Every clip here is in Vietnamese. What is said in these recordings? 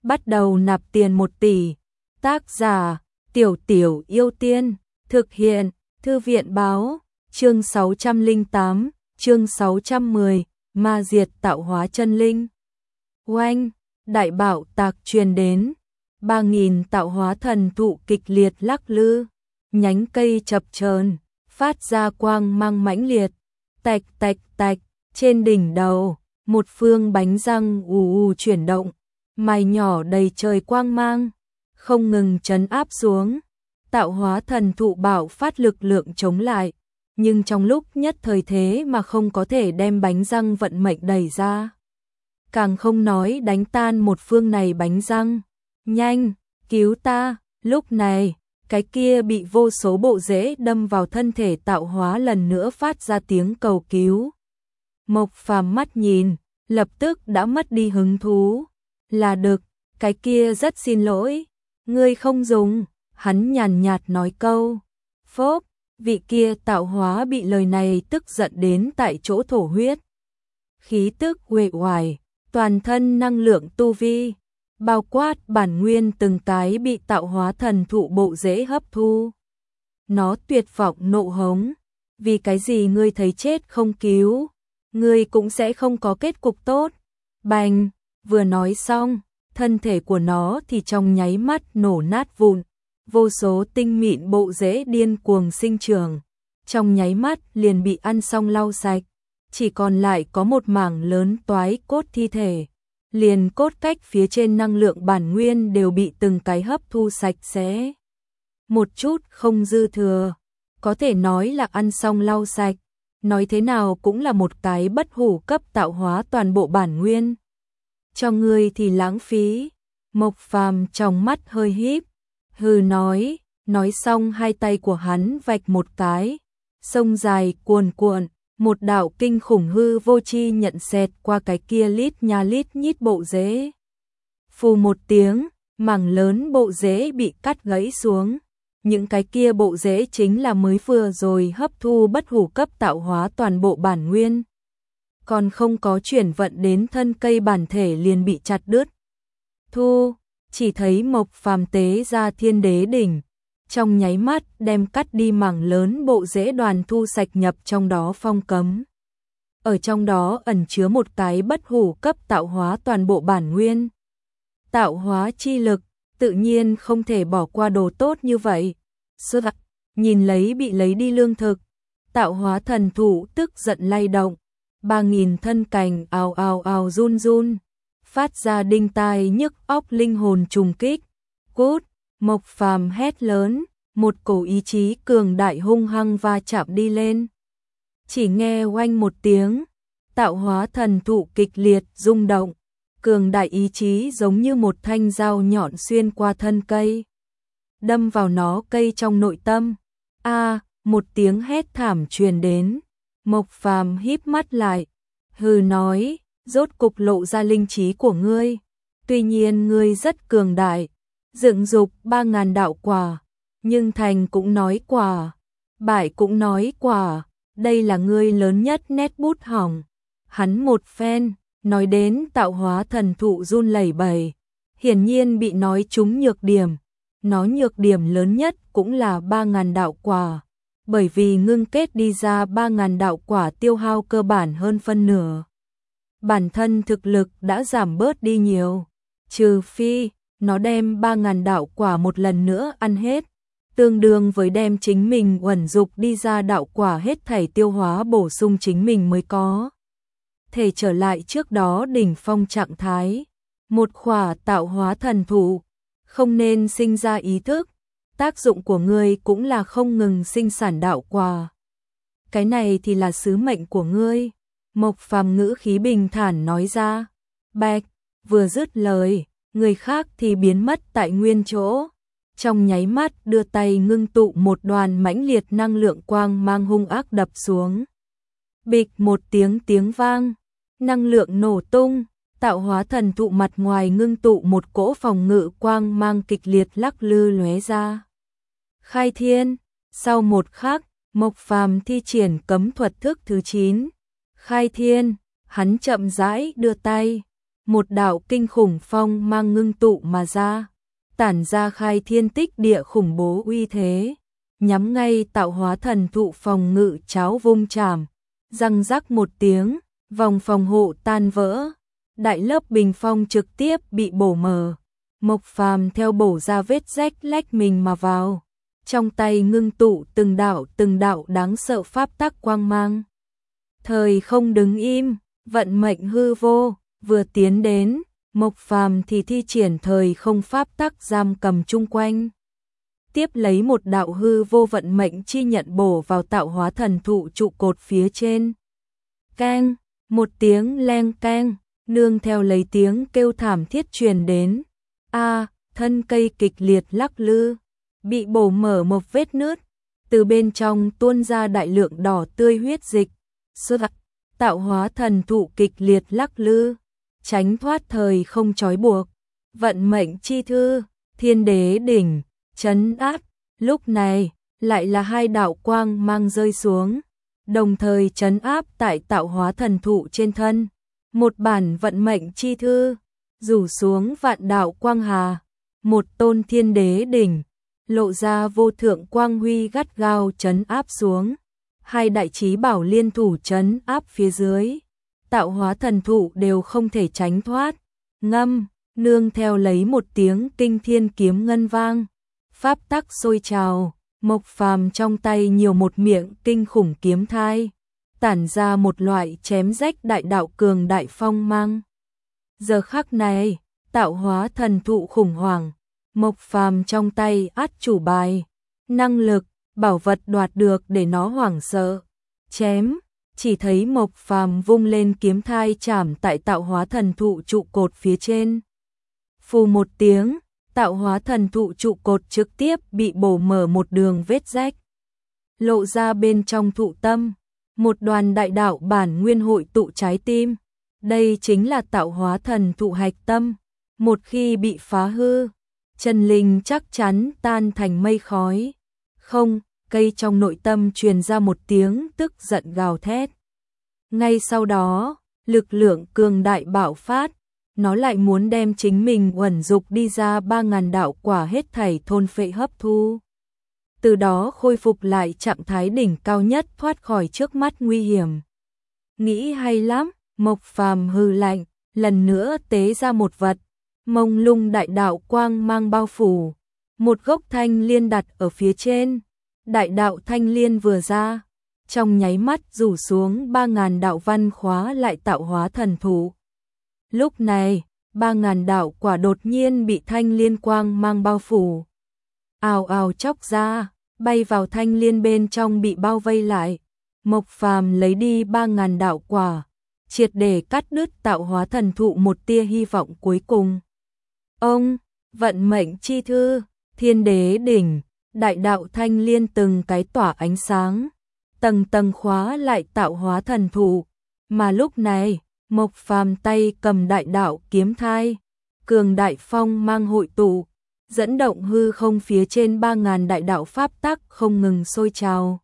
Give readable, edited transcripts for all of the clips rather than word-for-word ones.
bắt đầu nạp tiền 1 tỷ. Tác giả, Tiểu Tiểu Yêu Tiên, thực hiện, Thư viện báo, chương 608, chương 610, ma diệt tạo hóa chân linh. Oanh, đại bạo tạc truyền đến, 3000 tạo hóa thần thụ kịch liệt lắc lư, nhánh cây chập chờn, phát ra quang mang mãnh liệt, tạch tạch tạch, trên đỉnh đầu, một phương bánh răng ù ù chuyển động, mài nhỏ đầy trời quang mang, không ngừng trấn áp xuống. Tạo hóa thần thụ bạo phát lực lượng chống lại, nhưng trong lúc nhất thời thế mà không có thể đem bánh răng vận mệnh đẩy ra. Càng không nói đánh tan một phương này bánh răng. Nhanh, cứu ta, lúc này, cái kia bị vô số bộ rễ đâm vào thân thể tạo hóa lần nữa phát ra tiếng cầu cứu. Mộc Phàm mắt nhìn, lập tức đã mất đi hứng thú. Là được, cái kia rất xin lỗi, ngươi không dùng. Hắn nhàn nhạt nói câu. Phốp, vị kia tạo hóa bị lời này tức giận đến tại chỗ thổ huyết. Khí tức uể oải, toàn thân năng lượng tu vi, bao quát bản nguyên từng cái bị tạo hóa thần thụ bộ rễ hấp thu. Nó tuyệt vọng nộ hống. Vì cái gì ngươi thấy chết không cứu, ngươi cũng sẽ không có kết cục tốt. Bành, vừa nói xong, thân thể của nó thì trong nháy mắt nổ nát vụn. Vô số tinh mịn bộ rễ điên cuồng sinh trưởng, trong nháy mắt liền bị ăn xong lau sạch, chỉ còn lại có một mảng lớn toái cốt thi thể, liền cốt cách phía trên năng lượng bản nguyên đều bị từng cái hấp thu sạch sẽ. Một chút không dư thừa, có thể nói là ăn xong lau sạch, nói thế nào cũng là một cái bất hủ cấp tạo hóa toàn bộ bản nguyên. Cho ngươi thì lãng phí. Mộc Phàm trong mắt hơi híp. Hừ nói xong hai tay của hắn vạch một cái, sông dài cuồn cuộn, một đạo kinh khủng hư vô chi nhận xẹt qua cái kia lít nha lít nhít bộ rễ. Phù một tiếng, mảng lớn bộ rễ bị cắt gãy xuống, những cái kia bộ rễ chính là mới vừa rồi hấp thu bất hủ cấp tạo hóa toàn bộ bản nguyên. Còn không có chuyển vận đến thân cây bản thể liền bị chặt đứt. Chỉ thấy Mộc Phàm tế ra Thiên Đế đỉnh, trong nháy mắt đem cắt đi mảng lớn bộ rễ đoàn thu sạch nhập trong đó phong cấm. Ở trong đó ẩn chứa một cái bất hủ cấp tạo hóa toàn bộ bản nguyên. Tạo hóa chi lực, tự nhiên không thể bỏ qua đồ tốt như vậy. Nhìn lấy bị lấy đi lương thực, tạo hóa thần thụ tức giận lay động, 3000 thân cành ào ào ào run run, phát ra đinh tai nhức óc linh hồn trùng kích. Cút, Mộc Phàm hét lớn, một cổ ý chí cường đại hung hăng va chạm đi lên. Chỉ nghe oanh một tiếng, tạo hóa thần thụ kịch liệt rung động, cường đại ý chí giống như một thanh dao nhọn xuyên qua thân cây, đâm vào nó cây trong nội tâm. Một tiếng hét thảm truyền đến. Mộc Phàm híp mắt lại, hừ nói, rốt cục lộ ra linh trí của ngươi. Tuy nhiên ngươi rất cường đại, dựng dục 3000 đạo quả, nhưng thành cũng nói quả, bại cũng nói quả, đây là ngươi lớn nhất nét bút hỏng. Hắn một phen, nói đến tạo hóa thần thụ run lẩy bẩy, hiển nhiên bị nói trúng nhược điểm. Nó nhược điểm lớn nhất cũng là 3000 đạo quả, bởi vì ngưng kết đi ra 3000 đạo quả tiêu hao cơ bản hơn phân nửa. Bản thân thực lực đã giảm bớt đi nhiều, trừ phi nó đem 3000 đạo quả một lần nữa ăn hết, tương đương với đem chính mình uẩn dục đi ra đạo quả hết thảy tiêu hóa bổ sung chính mình mới có thể trở lại trước đó đỉnh phong trạng thái. Một khỏa tạo hóa thần thụ không nên sinh ra ý thức, tác dụng của ngươi cũng là không ngừng sinh sản đạo quả. Cái này thì là sứ mệnh của ngươi. Mộc Phàm ngữ khí bình thản nói ra. Bạch, vừa dứt lời, người khác thì biến mất tại nguyên chỗ. Trong nháy mắt đưa tay ngưng tụ một đoàn mãnh liệt năng lượng quang mang hung ác đập xuống. Bịch một tiếng vang, năng lượng nổ tung, tạo hóa thần thụ mặt ngoài ngưng tụ một cỗ phòng ngự quang mang kịch liệt lắc lư lóe ra. Khai thiên, sau một khắc, Mộc Phàm thi triển cấm thuật thức thứ 9. Khai thiên, hắn chậm rãi đưa tay, một đạo kinh khủng phong mang ngưng tụ mà ra, tản ra khai thiên tích địa khủng bố uy thế, nhắm ngay tạo hóa thần thụ phòng ngự cháo vung chảm, răng rắc một tiếng, vòng phòng hộ tan vỡ, đại lớp bình phong trực tiếp bị bổ mở. Mộc Phàm theo bổ ra vết rách lách mình mà vào, trong tay ngưng tụ từng đạo đáng sợ pháp tắc quang mang. Thời không đứng im, vận mệnh hư vô, vừa tiến đến, Mộc Phàm thì thi triển thời không pháp tắc giam cầm chung quanh. Tiếp lấy một đạo hư vô vận mệnh chi nhận bổ vào tạo hóa thần thụ trụ cột phía trên. Keng, một tiếng leng keng, nương theo lấy tiếng kêu thảm thiết truyền đến. Thân cây kịch liệt lắc lư, bị bổ mở một vết nứt, từ bên trong tuôn ra đại lượng đỏ tươi huyết dịch. Tạo hóa thần thụ kịch liệt lắc lư, tránh thoát thời không trói buộc. Vận mệnh chi thư, thiên đế đỉnh, trấn áp. Lúc này, lại là hai đạo quang mang rơi xuống, đồng thời trấn áp tại tạo hóa thần thụ trên thân. Một bản vận mệnh chi thư, rủ xuống vạn đạo quang hà, một tôn thiên đế đỉnh, lộ ra vô thượng quang huy gắt gao trấn áp xuống. Hai đại chí bảo liên thủ trấn áp phía dưới, tạo hóa thần thụ đều không thể tránh thoát. Ngâm, nương theo lấy một tiếng kinh thiên kiếm ngân vang, pháp tắc sôi trào, Mộc Phàm trong tay nhiều một miệng kinh khủng kiếm thai, tản ra một loại chém rách đại đạo cường đại phong mang. Giờ khắc này, tạo hóa thần thụ khủng hoảng, Mộc Phàm trong tay át chủ bài, năng lực, bảo vật đoạt được để nó hoảng sợ. Chém, chỉ thấy Mộc Phàm vung lên kiếm thai chảm tại tạo hóa thần thụ trụ cột phía trên. Phù một tiếng, tạo hóa thần thụ trụ cột trực tiếp bị bổ mở một đường vết rách. Lộ ra bên trong thụ tâm, một đoàn đại đạo bản nguyên hội tụ trái tim. Đây chính là tạo hóa thần thụ hạch tâm. Một khi bị phá hư, chân linh chắc chắn tan thành mây khói. Không, cây trong nội tâm truyền ra một tiếng tức giận gào thét. Ngay sau đó, lực lượng cường đại bạo phát, nó lại muốn đem chính mình uẩn dục đi ra 3.000 đạo quả hết thảy thôn phệ hấp thu. Từ đó khôi phục lại trạng thái đỉnh cao nhất, thoát khỏi trước mắt nguy hiểm. Nghĩ hay lắm, Mộc Phàm hừ lạnh, lần nữa tế ra một vật, mông lung đại đạo quang mang bao phủ, một gốc thanh liên đặt ở phía trên. Đại đạo thanh liên vừa ra, trong nháy mắt rủ xuống 3.000 đạo văn khóa lại tạo hóa thần thụ. Lúc này, 3.000 đạo quả đột nhiên bị thanh liên quang mang bao phủ. Ào ào chóc ra, bay vào thanh liên bên trong bị bao vây lại. Mộc Phàm lấy đi 3.000 đạo quả, triệt để cắt đứt tạo hóa thần thụ một tia hy vọng cuối cùng. Ông, vận mệnh chi thư, thiên đế đỉnh, đại đạo thanh liên từng cái tỏa ánh sáng, tầng tầng khóa lại tạo hóa thần thụ. Mà lúc này, Mộc Phàm tay cầm đại đạo kiếm thai, cường đại phong mang hội tụ, dẫn động hư không phía trên 3.000 đại đạo pháp tắc không ngừng sôi trào.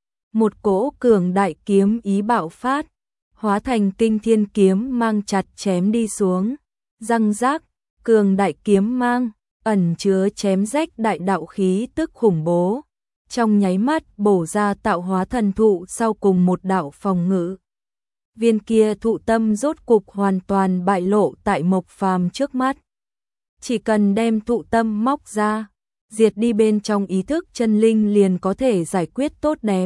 Một cỗ cường đại kiếm ý bạo phát, hóa thành kinh thiên kiếm mang chặt chém đi xuống. Răng rác, cường đại kiếm mang, ẩn chứa chém rách đại đạo khí tức khủng bố. Trong nháy mắt bổ ra tạo hóa thần thụ sau cùng một đạo phòng ngự. Viên kia thụ tâm rốt cục hoàn toàn bại lộ tại Mộc Phàm trước mắt. Chỉ cần đem thụ tâm móc ra, diệt đi bên trong ý thức chân linh liền có thể giải quyết tốt đẹp.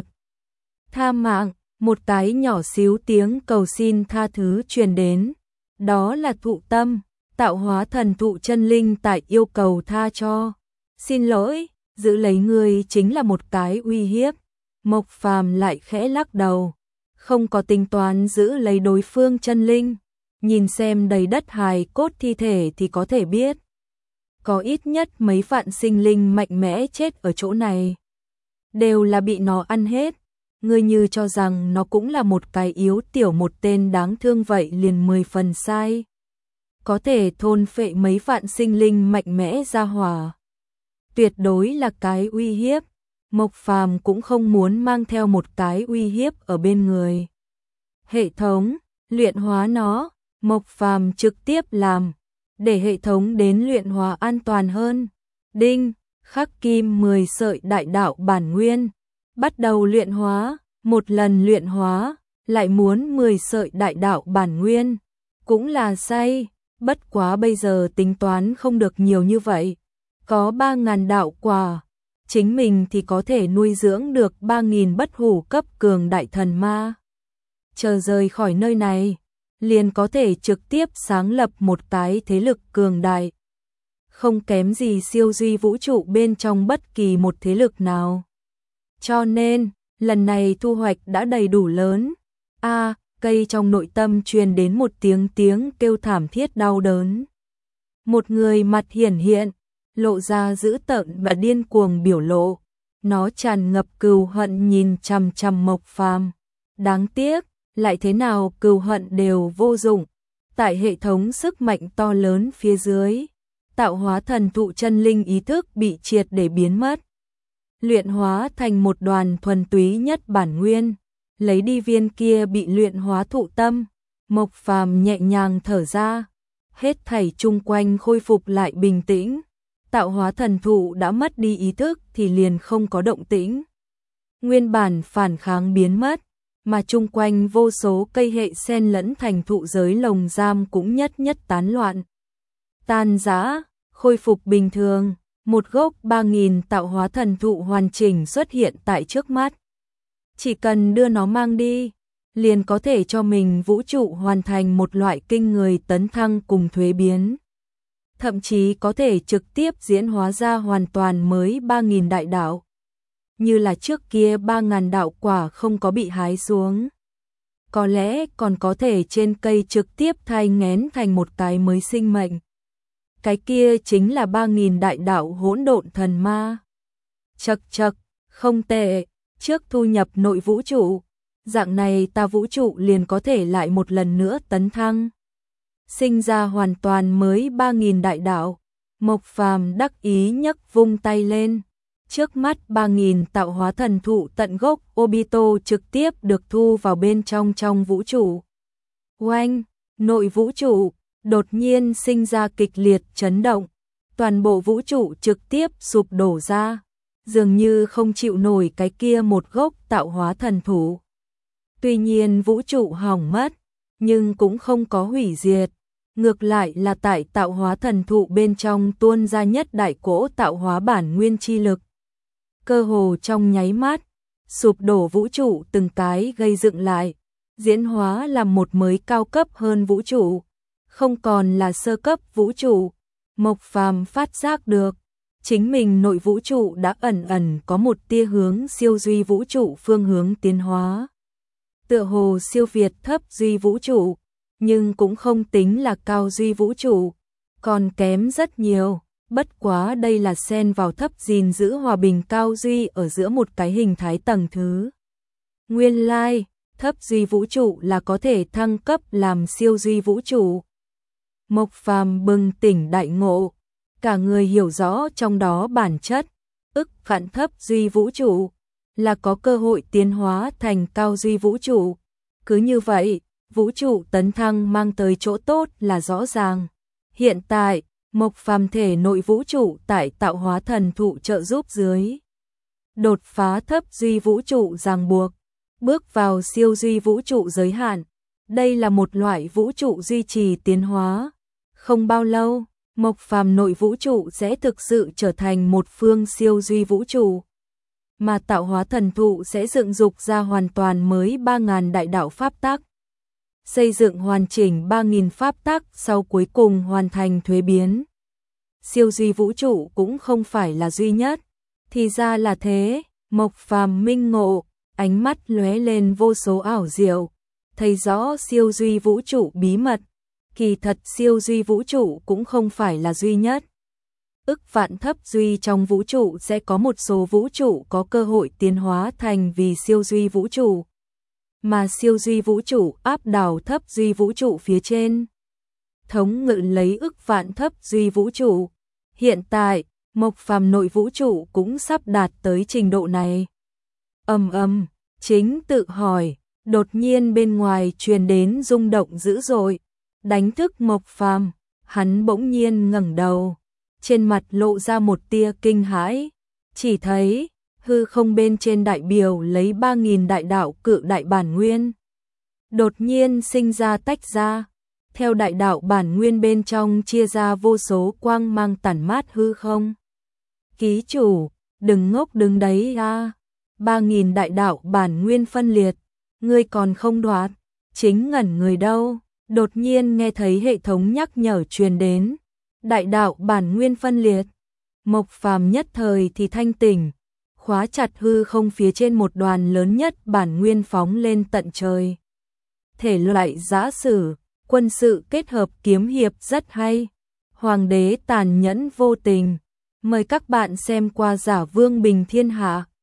Tha mạng, một cái nhỏ xíu tiếng cầu xin tha thứ truyền đến. Đó là thụ tâm, tạo hóa thần thụ chân linh tại yêu cầu tha cho. Xin lỗi, giữ lấy người chính là một cái uy hiếp. Mộc Phàm lại khẽ lắc đầu, không có tính toán giữ lấy đối phương chân linh. Nhìn xem đầy đất hài cốt thi thể thì có thể biết, có ít nhất mấy vạn sinh linh mạnh mẽ chết ở chỗ này, đều là bị nó ăn hết. Ngươi như cho rằng nó cũng là một cái yếu tiểu một tên đáng thương vậy liền 10 phần sai. Có thể thôn phệ mấy vạn sinh linh mạnh mẽ ra hỏa, tuyệt đối là cái uy hiếp. Mộc Phàm cũng không muốn mang theo một cái uy hiếp ở bên người. Hệ thống, luyện hóa nó. Mộc Phàm trực tiếp làm, để hệ thống đến luyện hóa an toàn hơn. Đinh, khắc kim 10 sợi đại đạo bản nguyên, bắt đầu luyện hóa, một lần luyện hóa, lại muốn 10 sợi đại đạo bản nguyên, cũng là say, bất quá bây giờ tính toán không được nhiều như vậy, có 3.000 đạo quả, chính mình thì có thể nuôi dưỡng được 3.000 bất hủ cấp cường đại thần ma. Chờ rời khỏi nơi này, liền có thể trực tiếp sáng lập một cái thế lực cường đại. Không kém gì siêu duy vũ trụ bên trong bất kỳ một thế lực nào. Cho nên, lần này thu hoạch đã đầy đủ lớn. Cây trong nội tâm truyền đến một tiếng kêu thảm thiết đau đớn. Một người mặt hiển hiện, lộ ra dữ tợn và điên cuồng biểu lộ. Nó tràn ngập cừu hận nhìn chằm chằm Mộc Phàm. Đáng tiếc, lại thế nào cừu hận đều vô dụng. Tại hệ thống sức mạnh to lớn phía dưới, tạo hóa thần thụ chân linh ý thức bị triệt để biến mất. Luyện hóa thành một đoàn thuần túy nhất bản nguyên, lấy đi viên kia bị luyện hóa thụ tâm, Mộc Phàm nhẹ nhàng thở ra, hết thảy chung quanh khôi phục lại bình tĩnh. Tạo hóa thần thụ đã mất đi ý thức thì liền không có động tĩnh. Nguyên bản phản kháng biến mất, mà chung quanh vô số cây hệ sen lẫn thành thụ giới lồng giam cũng nhất nhất tán loạn. Tan rã, khôi phục bình thường, một gốc 3.000 tạo hóa thần thụ hoàn chỉnh xuất hiện tại trước mắt. Chỉ cần đưa nó mang đi, liền có thể cho mình vũ trụ hoàn thành một loại kinh người tấn thăng cùng thuế biến. Thậm chí có thể trực tiếp diễn hóa ra hoàn toàn mới 3.000 đại đạo. Như là trước kia 3.000 đạo quả không có bị hái xuống. Có lẽ còn có thể trên cây trực tiếp thai nghén thành một cái mới sinh mệnh. Cái kia chính là 3.000 đại đạo hỗn độn thần ma. Chậc, không tệ, trước thu nhập nội vũ trụ, dạng này ta vũ trụ liền có thể lại một lần nữa tấn thăng. Sinh ra hoàn toàn mới 3.000 đại đạo, Mộc Phàm đắc ý nhấc vung tay lên. Trước mắt 3.000 tạo hóa thần thụ tận gốc Obito trực tiếp được thu vào bên trong vũ trụ. Oanh, nội vũ trụ đột nhiên sinh ra kịch liệt chấn động, toàn bộ vũ trụ trực tiếp sụp đổ ra, dường như không chịu nổi cái kia một gốc tạo hóa thần thụ. Tuy nhiên vũ trụ hỏng mất, nhưng cũng không có hủy diệt, ngược lại là tại tạo hóa thần thụ bên trong tuôn ra nhất đại cỗ tạo hóa bản nguyên chi lực. Cơ hồ trong nháy mắt, sụp đổ vũ trụ từng cái gây dựng lại, diễn hóa làm một mới cao cấp hơn vũ trụ, không còn là sơ cấp vũ trụ. Mộc Phàm phát giác được, chính mình nội vũ trụ đã ẩn có một tia hướng siêu duy vũ trụ phương hướng tiến hóa. Tựa hồ siêu việt thấp duy vũ trụ, nhưng cũng không tính là cao duy vũ trụ, còn kém rất nhiều. Bất quá đây là xen vào thấp gìn giữ hòa bình cao duy ở giữa một cái hình thái tầng thứ. Nguyên lai, thấp duy vũ trụ là có thể thăng cấp làm siêu duy vũ trụ. Mộc Phàm bừng tỉnh đại ngộ, cả người hiểu rõ trong đó bản chất, vạn thấp duy vũ trụ là có cơ hội tiến hóa thành cao duy vũ trụ. Cứ như vậy, vũ trụ tấn thăng mang tới chỗ tốt là rõ ràng. Hiện tại, Mộc Phàm thể nội vũ trụ tại tạo hóa thần thụ trợ giúp dưới, đột phá thấp duy vũ trụ ràng buộc, bước vào siêu duy vũ trụ giới hạn. Đây là một loại vũ trụ duy trì tiến hóa. Không bao lâu, Mộc Phàm nội vũ trụ sẽ thực sự trở thành một phương siêu duy vũ trụ, mà tạo hóa thần thụ sẽ dựng dục ra hoàn toàn mới 3.000 đại đạo pháp tắc. Xây dựng hoàn chỉnh 3.000 pháp tắc sau cuối cùng hoàn thành thuế biến. Siêu duy vũ trụ cũng không phải là duy nhất. Thì ra là thế, Mộc Phàm minh ngộ, ánh mắt lóe lên vô số ảo diệu, thấy rõ siêu duy vũ trụ bí mật. Kỳ thật siêu duy vũ trụ cũng không phải là duy nhất. Vạn thấp duy trong vũ trụ sẽ có một số vũ trụ có cơ hội tiến hóa thành vì siêu duy vũ trụ, mà siêu duy vũ trụ áp đảo thấp duy vũ trụ phía trên, thống ngự lấy vạn thấp duy vũ trụ. Hiện tại, Mộc Phàm nội vũ trụ cũng sắp đạt tới trình độ này. Chính tự hỏi, đột nhiên bên ngoài truyền đến rung động dữ dội. đánh thức Mộc Phàm, hắn bỗng nhiên ngẩng đầu, trên mặt lộ ra một tia kinh hãi, chỉ thấy hư không bên trên đại biểu lấy 3.000 đại đạo cự đại bản nguyên. Đột nhiên sinh ra tách ra, theo đại đạo bản nguyên bên trong chia ra vô số quang mang tản mát hư không. Ký chủ, đừng ngốc đứng đấy a. 3.000 đại đạo bản nguyên phân liệt, ngươi còn không đoạt, chính ngẩn người đâu. Đột nhiên nghe thấy hệ thống nhắc nhở truyền đến, đại đạo bản nguyên phân liệt. Mộc Phàm nhất thời thì thanh tỉnh, khóa chặt hư không phía trên một đoàn lớn nhất bản nguyên phóng lên tận trời. Thể loại giã sử, quân sự kết hợp kiếm hiệp rất hay. Hoàng đế tàn nhẫn vô tình. Mời các bạn xem qua Giả Vương Bình Thiên Hạ.